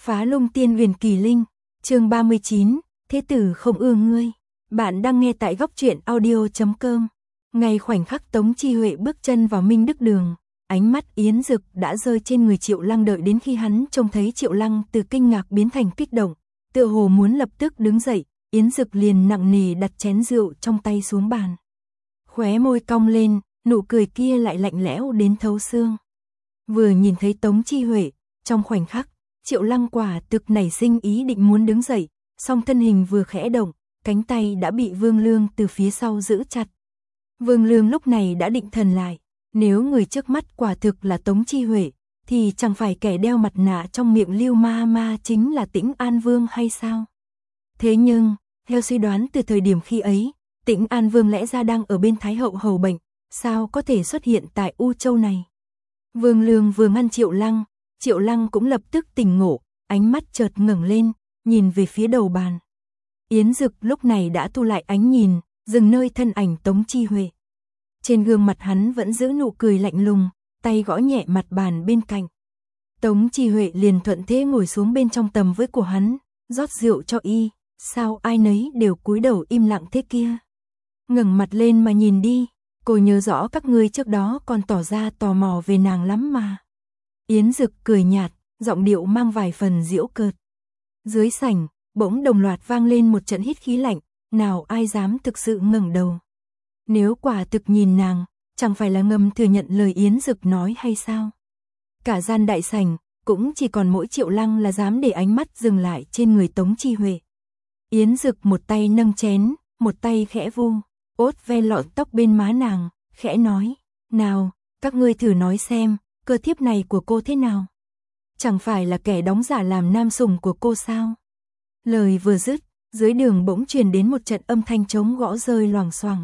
Phá Lung Tiên Huyền Kỳ Linh, chương 39, Thế tử không ưa ngươi. Bạn đang nghe tại góc truyện audio.com. Ngay khoảnh khắc Tống Chi Huệ bước chân vào Minh Đức Đường, ánh mắt Yến Dực đã rơi trên người Triệu Lăng, đợi đến khi hắn trông thấy Triệu Lăng từ kinh ngạc biến thành kích động, tựa hồ muốn lập tức đứng dậy, Yến Dực liền nặng nề đặt chén rượu trong tay xuống bàn. Khóe môi cong lên, nụ cười kia lại lạnh lẽo đến thấu xương. Vừa nhìn thấy Tống Chi Huệ, trong khoảnh khắc, Triệu Lăng quả thực nảy sinh ý định muốn đứng dậy, song thân hình vừa khẽ động, cánh tay đã bị Vương Lương từ phía sau giữ chặt. Vương Lương lúc này đã định thần lại, nếu người trước mắt quả thực là Tống Chi Huệ, thì chẳng phải kẻ đeo mặt nạ trong miệng Lưu Ma Ma chính là Tĩnh An Vương hay sao? Thế nhưng, theo suy đoán từ thời điểm khi ấy, Tĩnh An Vương lẽ ra đang ở bên Thái Hậu hầu bệnh, sao có thể xuất hiện tại U Châu này? Vương Lương vừa ngăn Triệu Lăng cũng lập tức tỉnh ngộ, ánh mắt chợt ngẩng lên, nhìn về phía đầu bàn. Yến Dực lúc này đã thu lại ánh nhìn, dừng nơi thân ảnh Tống Chi Huệ. Trên gương mặt hắn vẫn giữ nụ cười lạnh lùng, tay gõ nhẹ mặt bàn bên cạnh. Tống Chi Huệ liền thuận thế ngồi xuống bên trong tầm với của hắn, rót rượu cho y, sao ai nấy đều cúi đầu im lặng thế kia? Ngẩng mặt lên mà nhìn đi, cô nhớ rõ các ngươi trước đó còn tỏ ra tò mò về nàng lắm mà. Yến Dực cười nhạt, giọng điệu mang vài phần giễu cợt. Dưới sảnh, bỗng đồng loạt vang lên một trận hít khí lạnh, nào ai dám thực sự ngẩng đầu. Nếu quả thực nhìn nàng, chẳng phải là ngầm thừa nhận lời Yến Dực nói hay sao? Cả gian đại sảnh, cũng chỉ còn mỗi Triệu Lăng là dám để ánh mắt dừng lại trên người Tống Chi Huệ. Yến Dực một tay nâng chén, một tay khẽ vu, ốt ve lọn tóc bên má nàng, khẽ nói, nào, các ngươi thử nói xem, cơ thiếp này của cô thế nào? Chẳng phải là kẻ đóng giả làm nam sủng của cô sao? Lời vừa dứt, dưới đường bỗng truyền đến một trận âm thanh trống gõ rơi loảng xoảng.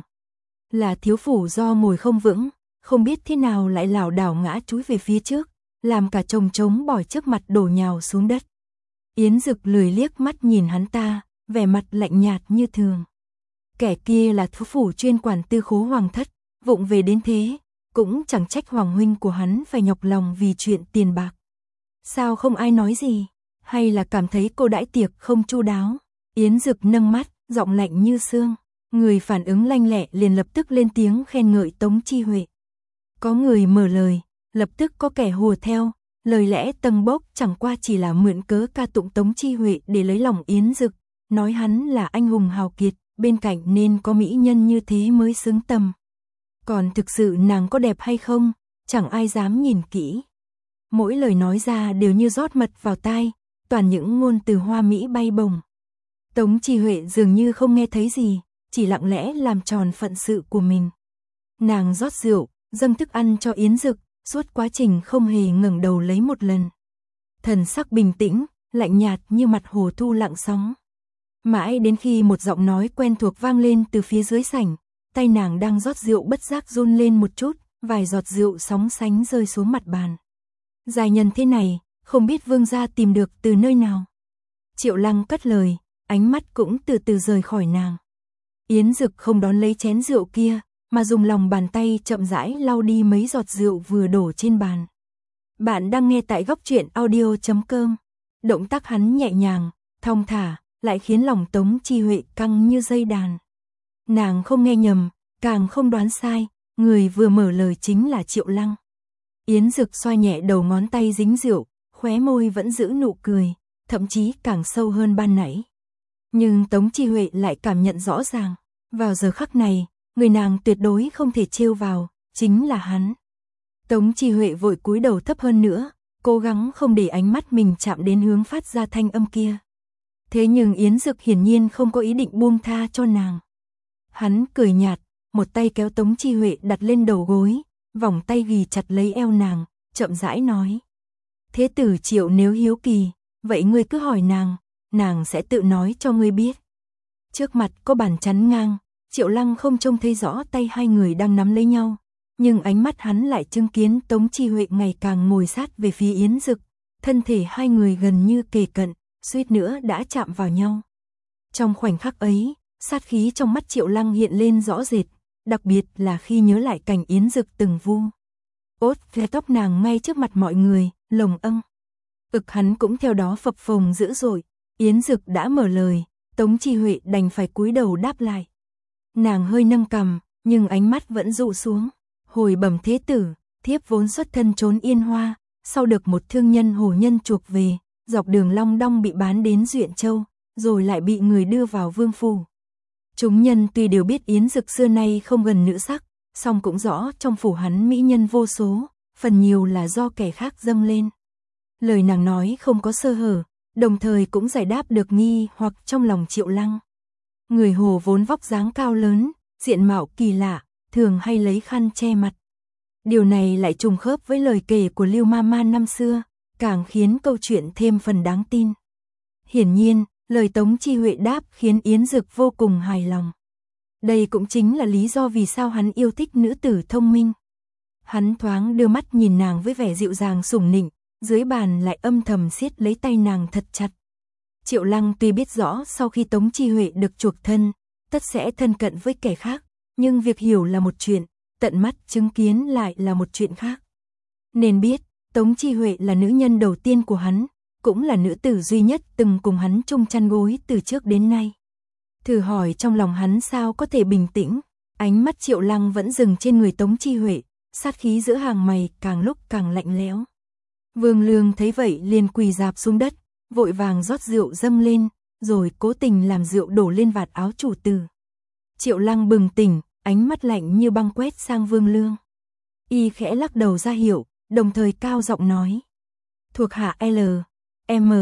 Là thiếu phủ do ngồi không vững, không biết thế nào lại lảo đảo ngã chúi về phía trước, làm cả chồng trống bỏi trước mặt đổ nhào xuống đất. Yến Dực lười liếc mắt nhìn hắn ta, vẻ mặt lạnh nhạt như thường. Kẻ kia là thiếu phủ chuyên quản tư khố hoàng thất, vụng về đến thế, cũng chẳng trách hoàng huynh của hắn phải nhọc lòng vì chuyện tiền bạc. Sao không ai nói gì, hay là cảm thấy cô đãi tiệc không chu đáo? Yến Dực nâng mắt, giọng lạnh như xương. Người phản ứng lanh lẹ liền lập tức lên tiếng khen ngợi Tống Chi Huệ. Có người mở lời, lập tức có kẻ hùa theo, lời lẽ tâng bốc chẳng qua chỉ là mượn cớ ca tụng Tống Chi Huệ để lấy lòng Yến Dực, nói hắn là anh hùng hào kiệt, bên cạnh nên có mỹ nhân như thế mới xứng tầm. Còn thực sự nàng có đẹp hay không, chẳng ai dám nhìn kỹ. Mỗi lời nói ra đều như rót mật vào tai, toàn những ngôn từ hoa mỹ bay bổng. Tống Chi Huệ dường như không nghe thấy gì, chỉ lặng lẽ làm tròn phận sự của mình. Nàng rót rượu, dâng thức ăn cho Yến Dực, suốt quá trình không hề ngẩng đầu lấy một lần. Thần sắc bình tĩnh, lạnh nhạt như mặt hồ thu lặng sóng. Mãi đến khi một giọng nói quen thuộc vang lên từ phía dưới sảnh, tay nàng đang rót rượu bất giác run lên một chút, vài giọt rượu sóng sánh rơi xuống mặt bàn. Dài nhân thế này, không biết vương gia tìm được từ nơi nào. Triệu Lăng cất lời, ánh mắt cũng từ từ rời khỏi nàng. Yến Dực không đón lấy chén rượu kia, mà dùng lòng bàn tay chậm rãi lau đi mấy giọt rượu vừa đổ trên bàn. Bạn đang nghe tại góc truyện audio.com. Động tác hắn nhẹ nhàng, thong thả, lại khiến lòng Tống Chi Huệ căng như dây đàn. Nàng không nghe nhầm, càng không đoán sai, người vừa mở lời chính là Triệu Lăng. Yến Dực xoa nhẹ đầu ngón tay dính rượu, khóe môi vẫn giữ nụ cười, thậm chí càng sâu hơn ban nãy. Nhưng Tống Chi Huệ lại cảm nhận rõ ràng, vào giờ khắc này, người nàng tuyệt đối không thể trêu vào, chính là hắn. Tống Chi Huệ vội cúi đầu thấp hơn nữa, cố gắng không để ánh mắt mình chạm đến hướng phát ra thanh âm kia. Thế nhưng Yến Dực hiển nhiên không có ý định buông tha cho nàng. Hắn cười nhạt, một tay kéo Tống Chi Huệ đặt lên đầu gối, vòng tay ghì chặt lấy eo nàng, chậm rãi nói. Thế tử Triệu nếu hiếu kỳ, vậy ngươi cứ hỏi nàng sẽ tự nói cho ngươi biết. Trước mặt có bàn chắn ngang, Triệu Lăng không trông thấy rõ tay hai người đang nắm lấy nhau, nhưng ánh mắt hắn lại chứng kiến Tống Chi Huệ ngày càng ngồi sát về phía Yến Dực, thân thể hai người gần như kề cận, suýt nữa đã chạm vào nhau. Trong khoảnh khắc ấy, sát khí trong mắt Triệu Lăng hiện lên rõ rệt, đặc biệt là khi nhớ lại cảnh Yến Dực từng vu ốt ve tóc nàng ngay trước mặt mọi người, lồng âng. Hắn cũng theo đó phập phồng dữ dội. Yến Dực đã mở lời, Tống Chi Huệ đành phải cúi đầu đáp lại. Nàng hơi nâng cằm, nhưng ánh mắt vẫn dụ xuống. Hồi bẩm thế tử, thiếp vốn xuất thân trốn Yên Hoa, sau được một thương nhân hồ nhân chuộc về, dọc đường long đong bị bán đến Duyện Châu, rồi lại bị người đưa vào vương phủ. Chúng nhân tuy đều biết Yến Dực xưa nay không gần nữ sắc, song cũng rõ trong phủ hắn mỹ nhân vô số, phần nhiều là do kẻ khác dâng lên. Lời nàng nói không có sơ hở, đồng thời cũng giải đáp được nghi hoặc trong lòng Triệu Lăng. Người Hồ vốn vóc dáng cao lớn, diện mạo kỳ lạ, thường hay lấy khăn che mặt. Điều này lại trùng khớp với lời kể của Lưu Mama năm xưa, càng khiến câu chuyện thêm phần đáng tin. Hiển nhiên, lời Tống Chi Huệ đáp khiến Yến Dực vô cùng hài lòng. Đây cũng chính là lý do vì sao hắn yêu thích nữ tử thông minh. Hắn thoáng đưa mắt nhìn nàng với vẻ dịu dàng sủng nịnh, dưới bàn lại âm thầm siết lấy tay nàng thật chặt. Triệu Lăng tuy biết rõ sau khi Tống Chi Huệ được chuộc thân, tất sẽ thân cận với kẻ khác, nhưng việc hiểu là một chuyện, tận mắt chứng kiến lại là một chuyện khác. Nên biết, Tống Chi Huệ là nữ nhân đầu tiên của hắn, cũng là nữ tử duy nhất từng cùng hắn chung chăn gối từ trước đến nay. Thử hỏi trong lòng hắn sao có thể bình tĩnh, ánh mắt Triệu Lăng vẫn dừng trên người Tống Chi Huệ, sát khí giữa hàng mày càng lúc càng lạnh lẽo. Vương Lương thấy vậy liền quỳ rạp xuống đất, vội vàng rót rượu dâng lên, rồi cố tình làm rượu đổ lên vạt áo chủ tử. Triệu Lăng bừng tỉnh, ánh mắt lạnh như băng quét sang Vương Lương. Y khẽ lắc đầu ra hiệu, đồng thời cao giọng nói: "Thuộc hạ L.M.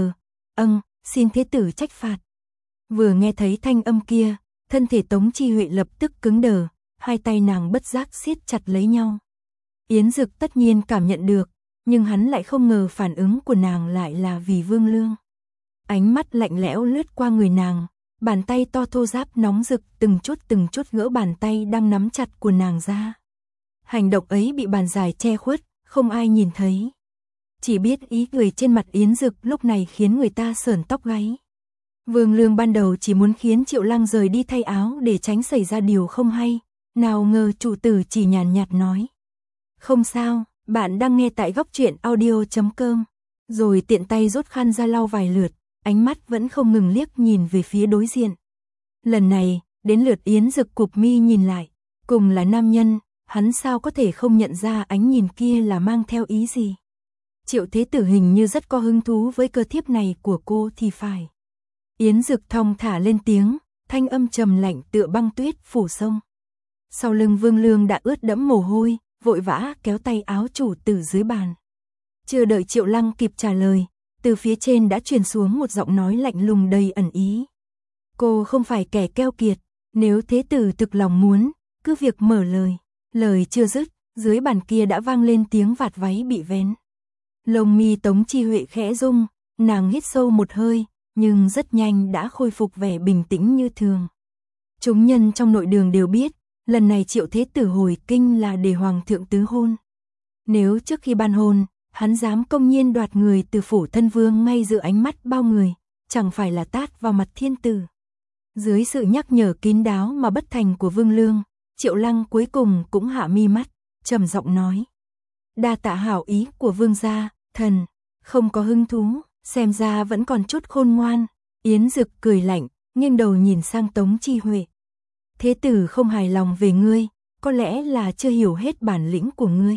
Xin thế tử trách phạt." Vừa nghe thấy thanh âm kia, thân thể Tống Chi Huệ lập tức cứng đờ, hai tay nàng bất giác siết chặt lấy nhau. Yến Dực tất nhiên cảm nhận được, nhưng hắn lại không ngờ phản ứng của nàng lại là vì Vương Lương. Ánh mắt lạnh lẽo lướt qua người nàng, bàn tay to thô ráp nóng rực từng chút gỡ bàn tay đang nắm chặt của nàng ra. Hành động ấy bị bàn dài che khuất, không ai nhìn thấy. Chỉ biết ý cười trên mặt Yến Dực lúc này khiến người ta sởn tóc gáy. Vương Lương ban đầu chỉ muốn khiến Triệu Lăng rời đi thay áo để tránh xảy ra điều không hay, nào ngờ chủ tử chỉ nhàn nhạt nói: "Không sao, bạn đang nghe tại góc truyện audio.com." Rồi tiện tay rút khăn ra lau vài lượt, ánh mắt vẫn không ngừng liếc nhìn về phía đối diện. Lần này, đến lượt Yến Dực cụp mi nhìn lại, cùng là nam nhân, hắn sao có thể không nhận ra ánh nhìn kia là mang theo ý gì. Triệu thế tử hình như rất có hứng thú với cơ thiếp này của cô thì phải. Yến Dực thong thả lên tiếng, thanh âm trầm lạnh tựa băng tuyết phủ sông. Sau lưng Vương Lương đã ướt đẫm mồ hôi, vội vã kéo tay áo chủ tử dưới bàn. Chưa đợi Triệu Lăng kịp trả lời, từ phía trên đã truyền xuống một giọng nói lạnh lùng đầy ẩn ý. "Cô không phải kẻ keo kiệt, nếu thế tử thực lòng muốn, cứ việc mở lời." Lời chưa dứt, dưới bàn kia đã vang lên tiếng vạt váy bị vén. Lông mi Tống Chi Huệ khẽ rung, nàng hít sâu một hơi, nhưng rất nhanh đã khôi phục vẻ bình tĩnh như thường. Chúng nhân trong nội đường đều biết, lần này Triệu thế tử hồi kinh là để hoàng thượng tứ hôn. Nếu trước khi ban hôn, hắn dám công nhiên đoạt người từ phủ thân vương ngay giữa ánh mắt bao người, chẳng phải là tát vào mặt thiên tử. Dưới sự nhắc nhở kín đáo mà bất thành của Vương Lương, Triệu Lăng cuối cùng cũng hạ mi mắt, trầm giọng nói: "Đa tạ hảo ý của vương gia, thần không có hứng thú, xem ra vẫn còn chút khôn ngoan." Yến Dực cười lạnh, nghiêng đầu nhìn sang Tống Chi Huệ. "Thế tử không hài lòng về ngươi, có lẽ là chưa hiểu hết bản lĩnh của ngươi.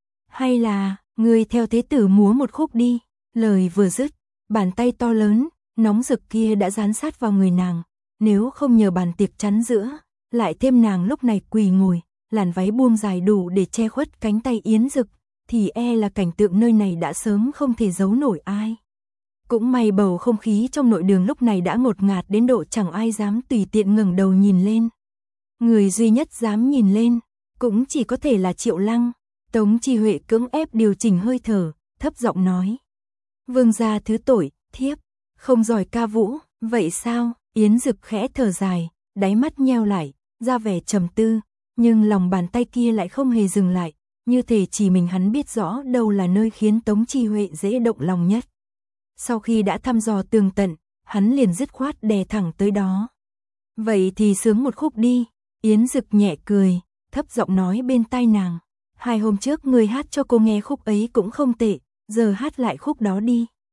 Hay là, ngươi theo thế tử múa một khúc đi." Lời vừa dứt, bàn tay to lớn, nóng rực kia đã dán sát vào người nàng. Nếu không nhờ bàn tiệc chắn giữa, lại thêm nàng lúc này quỳ ngồi, làn váy buông dài đủ để che khuất cánh tay Yến Dực, thì e là cảnh tượng nơi này đã sớm không thể giấu nổi ai. Cũng may bầu không khí trong nội đường lúc này đã ngột ngạt đến độ chẳng ai dám tùy tiện ngẩng đầu nhìn lên. Người duy nhất dám nhìn lên, cũng chỉ có thể là Triệu Lăng. Tống Chi Huệ cưỡng ép điều chỉnh hơi thở, thấp giọng nói: "Vương gia thứ tội, thiếp không giỏi ca vũ." "Vậy sao?" Yến Dực khẽ thở dài, đáy mắt nheo lại, ra vẻ trầm tư, nhưng lòng bàn tay kia lại không hề dừng lại, như thể chỉ mình hắn biết rõ đâu là nơi khiến Tống Chi Huệ dễ động lòng nhất. Sau khi đã thăm dò tường tận, hắn liền dứt khoát đè thẳng tới đó. "Vậy thì sướng một khúc đi." Yến Dực nhẹ cười, thấp giọng nói bên tai nàng: "2 hôm trước người hát cho cô nghe khúc ấy cũng không tệ, giờ hát lại khúc đó đi."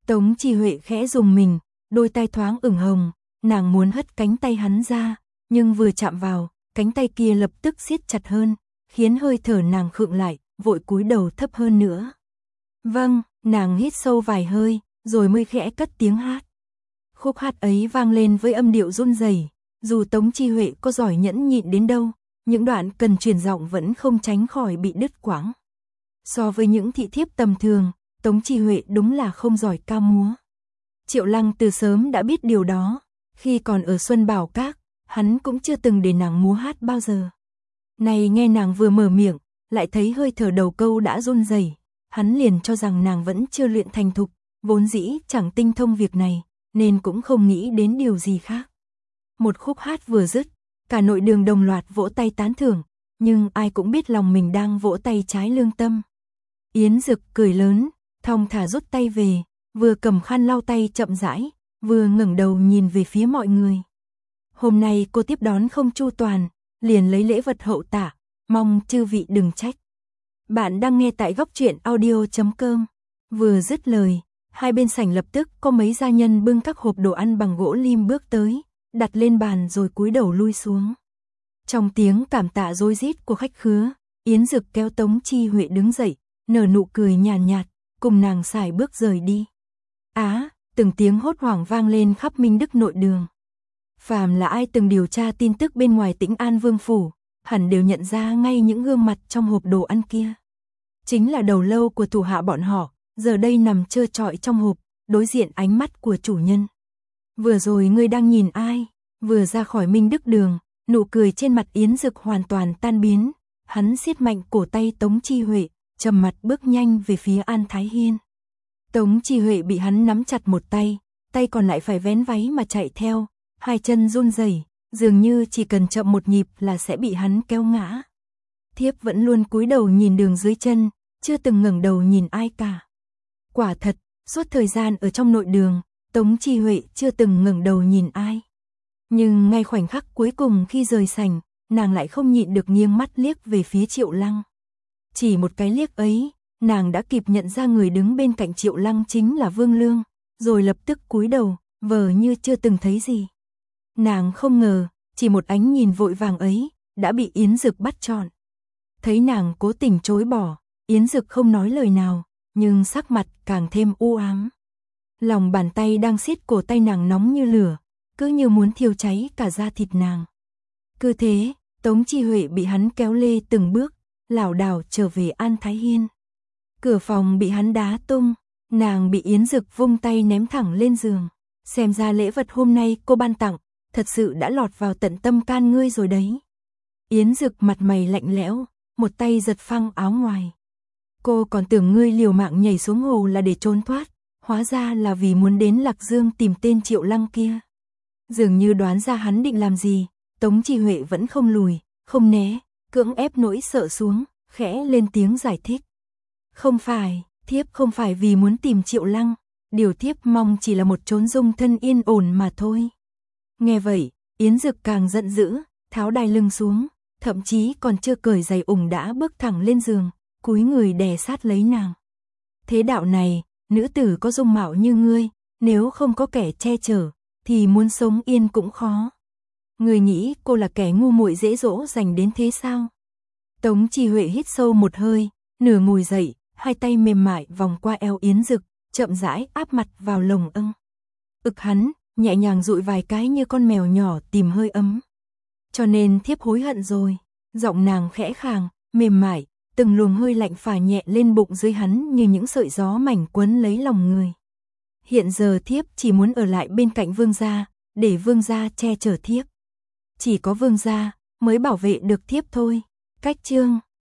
Tống Chi Huệ khẽ rùng mình, đôi tai thoáng ửng hồng, nàng muốn hất cánh tay hắn ra, nhưng vừa chạm vào, cánh tay kia lập tức siết chặt hơn, khiến hơi thở nàng khựng lại, vội cúi đầu thấp hơn nữa. Vâng, nàng hít sâu vài hơi, rồi mới khẽ cất tiếng hát. Khúc hát ấy vang lên với âm điệu run rẩy, dù Tống Chi Huệ có giỏi nhẫn nhịn đến đâu, những đoạn cần truyền giọng vẫn không tránh khỏi bị đứt quãng. So với những thị thiếp tầm thường, Tống Chi Huệ đúng là không giỏi ca múa. Triệu Lăng từ sớm đã biết điều đó, khi còn ở Xuân Bảo Các, hắn cũng chưa từng để nàng múa hát bao giờ. Này nghe nàng vừa mở miệng, lại thấy hơi thở đầu câu đã run rẩy, hắn liền cho rằng nàng vẫn chưa luyện thành thục, vốn dĩ chẳng tinh thông việc này, nên cũng không nghĩ đến điều gì khác. Một khúc hát vừa dứt, cả nội đường đồng loạt vỗ tay tán thưởng, nhưng ai cũng biết lòng mình đang vỗ tay trái lương tâm. Yến Dực cười lớn, thong thả rút tay về, vừa cầm khăn lau tay chậm rãi, vừa ngẩng đầu nhìn về phía mọi người. Hôm nay cô tiếp đón không chu toàn, liền lấy lễ vật hậu tạ, mong chư vị đừng trách. Bạn đang nghe tại góc truyện audio.com. Vừa dứt lời, hai bên sảnh lập tức có mấy gia nhân bưng các hộp đồ ăn bằng gỗ lim bước tới, đặt lên bàn rồi cúi đầu lui xuống. Trong tiếng cảm tạ rối rít của khách khứa, Yến Dực kéo Tống Chi Huệ đứng dậy, nở nụ cười nhàn nhạt, cùng nàng sải bước rời đi. Từng tiếng hốt hoảng vang lên khắp Minh Đức nội đường. Phàm là ai từng điều tra tin tức bên ngoài Tĩnh An Vương phủ, hẳn đều nhận ra ngay những gương mặt trong hộp đồ ăn kia. Chính là đầu lâu của thủ hạ bọn họ, giờ đây nằm trơ trọi trong hộp, đối diện ánh mắt của chủ nhân. Vừa rồi ngươi đang nhìn ai? Vừa ra khỏi Minh Đức đường, nụ cười trên mặt Yến Dực hoàn toàn tan biến, hắn siết mạnh cổ tay Tống Chi Huệ, trầm mặt bước nhanh về phía An Thái Hiên. Tống Chi Huệ bị hắn nắm chặt một tay, tay còn lại phải vén váy mà chạy theo, hai chân run rẩy, dường như chỉ cần chậm một nhịp là sẽ bị hắn kéo ngã. Thiếp vẫn luôn cúi đầu nhìn đường dưới chân, chưa từng ngẩng đầu nhìn ai cả. Quả thật, suốt thời gian ở trong nội đường, Tống Chi Huệ chưa từng ngẩng đầu nhìn ai. Nhưng ngay khoảnh khắc cuối cùng khi rời sảnh, nàng lại không nhịn được nghiêng mắt liếc về phía Triệu Lăng. Chỉ một cái liếc ấy, nàng đã kịp nhận ra người đứng bên cạnh Triệu Lăng chính là Vương Lương, rồi lập tức cúi đầu, vờ như chưa từng thấy gì. Nàng không ngờ, chỉ một ánh nhìn vội vàng ấy, đã bị Yến Dực bắt trọn. Thấy nàng cố tình chối bỏ, Yến Dực không nói lời nào, nhưng sắc mặt càng thêm u ám. Lòng bàn tay đang siết cổ tay nàng nóng như lửa, cứ như muốn thiêu cháy cả da thịt nàng. Cứ thế, Tống Chi Huệ bị hắn kéo lê từng bước, lảo đảo trở về An Thái Hiên. Cửa phòng bị hắn đá tung, nàng bị Yến Dực vung tay ném thẳng lên giường. Xem ra lễ vật hôm nay cô ban tặng, thật sự đã lọt vào tận tâm can ngươi rồi đấy. Yến Dực mặt mày lạnh lẽo, một tay giật phăng áo ngoài. Cô còn tưởng ngươi liều mạng nhảy xuống hồ là để trốn thoát, hóa ra là vì muốn đến Lạc Dương tìm tên Triệu Lăng kia. Dường như đoán ra hắn định làm gì, Tống Chi Huệ vẫn không lùi, không né, cưỡng ép nỗi sợ xuống, khẽ lên tiếng giải thích. Không phải, thiếp không phải vì muốn tìm Triệu Lăng, điều thiếp mong chỉ là một chốn dung thân yên ổn mà thôi. Nghe vậy, Yến Dực càng giận dữ, tháo đai lưng xuống, thậm chí còn chưa cởi giày ủng đã bước thẳng lên giường, cúi người đè sát lấy nàng. Thế đạo này, nữ tử có dung mạo như ngươi, nếu không có kẻ che chở, thì muốn sống yên cũng khó. Ngươi nghĩ cô là kẻ ngu muội dễ dỗ dành đến thế sao? Tống Chi Huệ hít sâu một hơi, nửa ngồi dậy, hai tay mềm mại vòng qua eo Yến Dực, chậm rãi áp mặt vào lồng ực hắn, nhẹ nhàng dụi vài cái như con mèo nhỏ tìm hơi ấm. Cho nên thiếp hối hận rồi. Giọng nàng khẽ khàng, mềm mại, từng luồng hơi lạnh phả nhẹ lên bụng dưới hắn như những sợi gió mảnh quấn lấy lòng người. Hiện giờ thiếp chỉ muốn ở lại bên cạnh vương gia, để vương gia che chở thiếp. Chỉ có vương gia mới bảo vệ được thiếp thôi. Cách chương